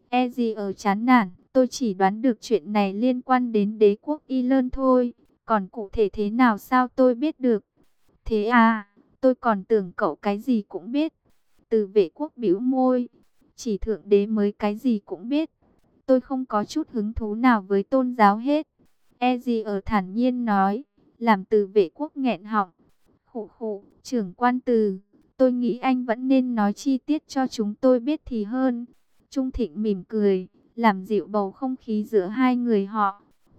Ezio chán nản, tôi chỉ đoán được chuyện này liên quan đến đế quốc Ireland thôi. Còn cụ thể thế nào sao tôi biết được? Thế à, Tôi còn tưởng cậu cái gì cũng biết. Từ Vệ Quốc bĩu môi. Chỉ thượng đế mới cái gì cũng biết. Tôi không có chút hứng thú nào với tôn giáo hết. Ezio thản nhiên nói. Làm Từ Vệ Quốc nghẹn họng. Khụ khụ, trưởng quan Từ. Tôi nghĩ anh vẫn nên nói chi tiết cho chúng tôi biết thì hơn. Trung Thịnh mỉm cười, làm dịu bầu không khí giữa hai người họ.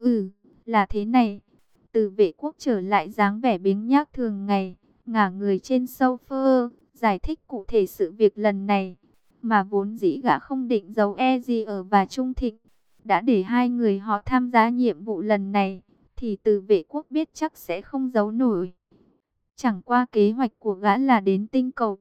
Là thế này. Từ Vệ Quốc trở lại dáng vẻ biếng nhác thường ngày, ngả người trên sofa, giải thích cụ thể sự việc lần này. Mà vốn dĩ gã không định giấu Ezio và Trung Thịnh, đã để hai người họ tham gia nhiệm vụ lần này, thì Từ Vệ Quốc biết chắc sẽ không giấu nổi. Chẳng qua kế hoạch của gã là đến tinh cầu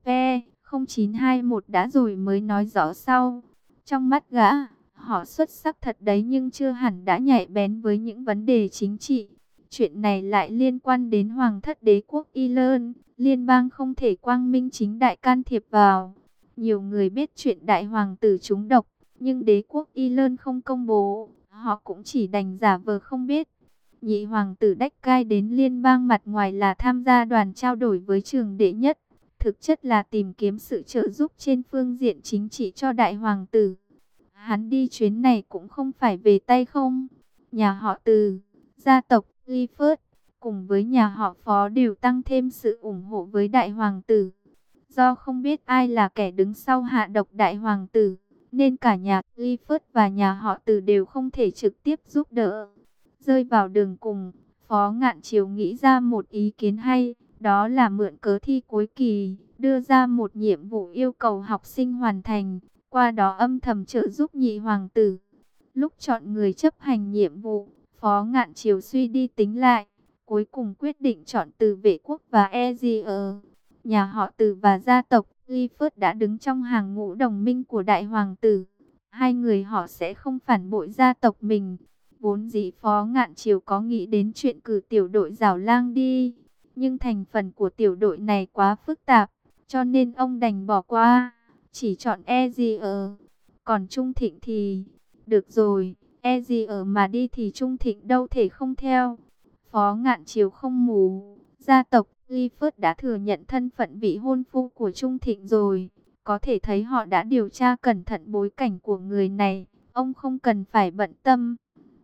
P0921 đã rồi mới nói rõ sau. Trong mắt gã, họ xuất sắc thật đấy nhưng chưa hẳn đã nhạy bén với những vấn đề chính trị. Chuyện này lại liên quan đến Hoàng thất đế quốc Ireland, liên bang không thể quang minh chính đại can thiệp vào. Nhiều người biết chuyện đại hoàng tử trúng độc, nhưng đế quốc Ireland không công bố, họ cũng chỉ đành giả vờ không biết. Nhị hoàng tử đách cai đến liên bang mặt ngoài là tham gia đoàn trao đổi với trường đệ nhất, thực chất là tìm kiếm sự trợ giúp trên phương diện chính trị cho đại hoàng tử. Hắn đi chuyến này cũng không phải về tay không. Nhà họ Từ, gia tộc Clifford, cùng với nhà họ Phó đều tăng thêm sự ủng hộ với đại hoàng tử. Do không biết ai là kẻ đứng sau hạ độc đại hoàng tử, nên cả nhà Clifford và nhà họ Từ đều không thể trực tiếp giúp đỡ. Rơi vào đường cùng, Phó Ngạn Chiếu nghĩ ra một ý kiến hay, đó là mượn cớ thi cuối kỳ, đưa ra một nhiệm vụ yêu cầu học sinh hoàn thành, qua đó âm thầm trợ giúp nhị hoàng tử. Lúc chọn người chấp hành nhiệm vụ, Phó Ngạn Chiếu suy đi tính lại, cuối cùng quyết định chọn Từ Vệ Quốc và Ezio. Nhà họ Từ và gia tộc Clifford đã đứng trong hàng ngũ đồng minh của đại hoàng tử. Hai người họ sẽ không phản bội gia tộc mình. Vốn dĩ Phó Ngạn Chiếu có nghĩ đến chuyện cử tiểu đội Giảo Lang đi, nhưng thành phần của tiểu đội này quá phức tạp, cho nên ông đành bỏ qua, chỉ chọn Ezio. Còn Trung Thịnh thì, được rồi, Ezio mà đi thì Trung Thịnh đâu thể không theo. Phó Ngạn Chiếu không mù, gia tộc Clifford đã thừa nhận thân phận vị hôn phu của Trung Thịnh rồi, có thể thấy họ đã điều tra cẩn thận bối cảnh của người này, ông không cần phải bận tâm.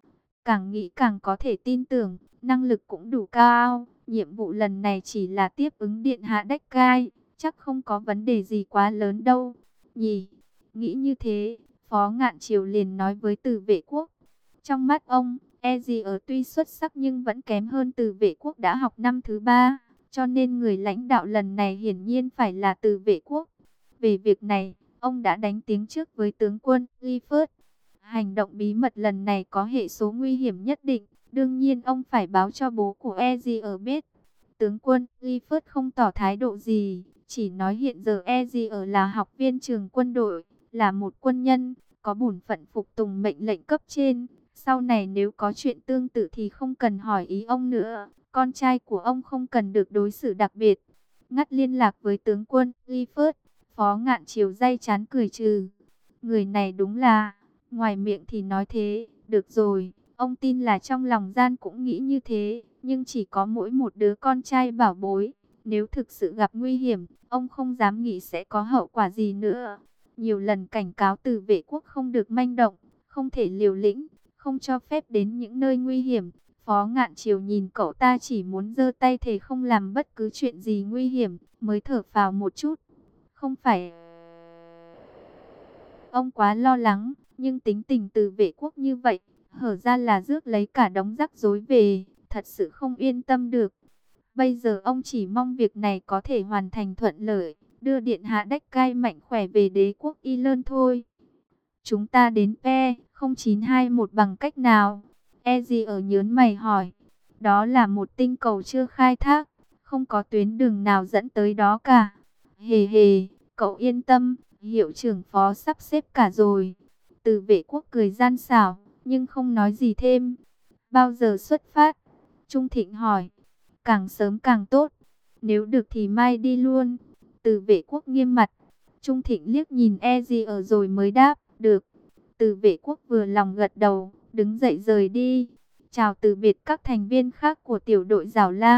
Càng nghĩ càng có thể tin tưởng, năng lực cũng đủ cao. Nhiệm vụ lần này chỉ là tiếp ứng điện hạ đách cai, chắc không có vấn đề gì quá lớn đâu. Nhỉ, nghĩ như thế, Phó Ngạn Chiếu liền nói với Từ Vệ Quốc. Trong mắt ông, Ezio tuy xuất sắc nhưng vẫn kém hơn Từ Vệ Quốc đã học năm thứ 3, cho nên người lãnh đạo lần này hiển nhiên phải là Từ Vệ Quốc. Về việc này, ông đã đánh tiếng trước với tướng quân Clifford. Hành động bí mật lần này có hệ số nguy hiểm nhất định, đương nhiên ông phải báo cho bố của Ezio biết. Tướng quân Clifford không tỏ thái độ gì, chỉ nói hiện giờ Ezio là học viên trường quân đội, là một quân nhân, có bổn phận phục tùng mệnh lệnh cấp trên. Sau này nếu có chuyện tương tự thì không cần hỏi ý ông nữa, con trai của ông không cần được đối xử đặc biệt. Ngắt liên lạc với tướng quân Clifford, Phó Ngạn Chiếu day chán cười trừ. Người này đúng là, ngoài miệng thì nói thế, được rồi, ông tin là trong lòng gian cũng nghĩ như thế, nhưng chỉ có mỗi một đứa con trai bảo bối. Nếu thực sự gặp nguy hiểm, ông không dám nghĩ sẽ có hậu quả gì nữa. Nhiều lần cảnh cáo Từ Vệ Quốc không được manh động, không thể liều lĩnh, không cho phép đến những nơi nguy hiểm. Phó Ngạn Chiếu nhìn cậu ta chỉ muốn giơ tay thề không làm bất cứ chuyện gì nguy hiểm, mới thở phào một chút. Không phải ông quá lo lắng, nhưng tính tình Từ Vệ Quốc như vậy, hở ra là rước lấy cả đống rắc rối về, thật sự không yên tâm được. Bây giờ ông chỉ mong việc này có thể hoàn thành thuận lợi, đưa điện hạ đách cai mạnh khỏe về đế quốc Ireland thôi. Chúng ta đến P0921 bằng cách nào? Ezio nhớn mày hỏi. Đó là một tinh cầu chưa khai thác, không có tuyến đường nào dẫn tới đó cả. Hề hề, cậu yên tâm, hiệu trưởng Phó sắp xếp cả rồi. Từ Vệ Quốc cười gian xảo, nhưng không nói gì thêm. Bao giờ xuất phát? Trung Thịnh hỏi. Càng sớm càng tốt. Nếu được thì mai đi luôn. Từ Vệ Quốc nghiêm mặt. Trung Thịnh liếc nhìn Ezio rồi mới đáp. Được. Từ Vệ Quốc vừa lòng gật đầu, đứng dậy rời đi. Chào từ biệt các thành viên khác của tiểu đội Giảo Lang.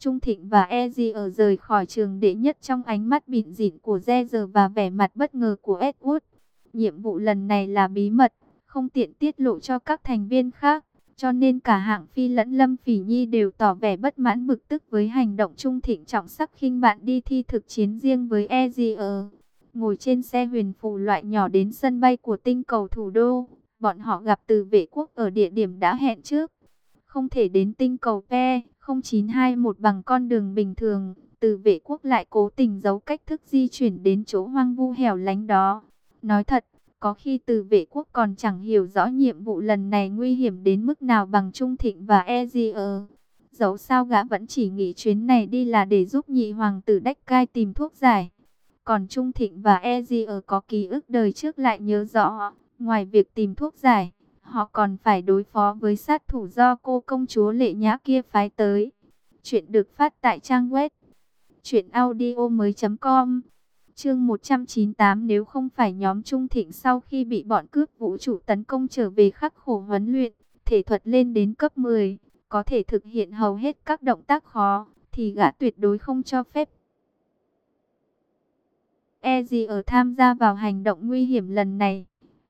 Trung Thịnh và Ezier rời khỏi trường đệ nhất trong ánh mắt bịn rịn của Gezer và vẻ mặt bất ngờ của Edward. Nhiệm vụ lần này là bí mật, không tiện tiết lộ cho các thành viên khác, cho nên cả Hạng Phi lẫn Lâm Phỉ Nhi đều tỏ vẻ bất mãn bực tức với hành động Trung Thịnh trọng sắc khinh bạn đi thi thực chiến riêng với Ezier. Ngồi trên xe huyền phù loại nhỏ đến sân bay của tinh cầu thủ đô, bọn họ gặp Từ Vệ Quốc ở địa điểm đã hẹn trước. Không thể đến tinh cầu P0921 bằng con đường bình thường, Từ Vệ Quốc lại cố tình giấu cách thức di chuyển đến chỗ hoang vu hẻo lánh đó. Nói thật, có khi Từ Vệ Quốc còn chẳng hiểu rõ nhiệm vụ lần này nguy hiểm đến mức nào bằng Trung Thịnh và Ezier. Dẫu sao gã vẫn chỉ nghĩ chuyến này đi là để giúp nhị hoàng tử Đách Cai tìm thuốc giải. Còn Trung Thịnh và Ezier có ký ức đời trước lại nhớ rõ, ngoài việc tìm thuốc giải, họ còn phải đối phó với sát thủ do cô công chúa Lệ Nhã kia phái tới. Chuyện được phát tại trang web truyệnaudiomoi.com. Chương 198. Nếu không phải nhóm Trung Thịnh sau khi bị bọn cướp vũ trụ tấn công trở về khắc khổ huấn luyện, thể thuật lên đến cấp 10, có thể thực hiện hầu hết các động tác khó, thì gã tuyệt đối không cho phép Ezier tham gia vào hành động nguy hiểm lần này.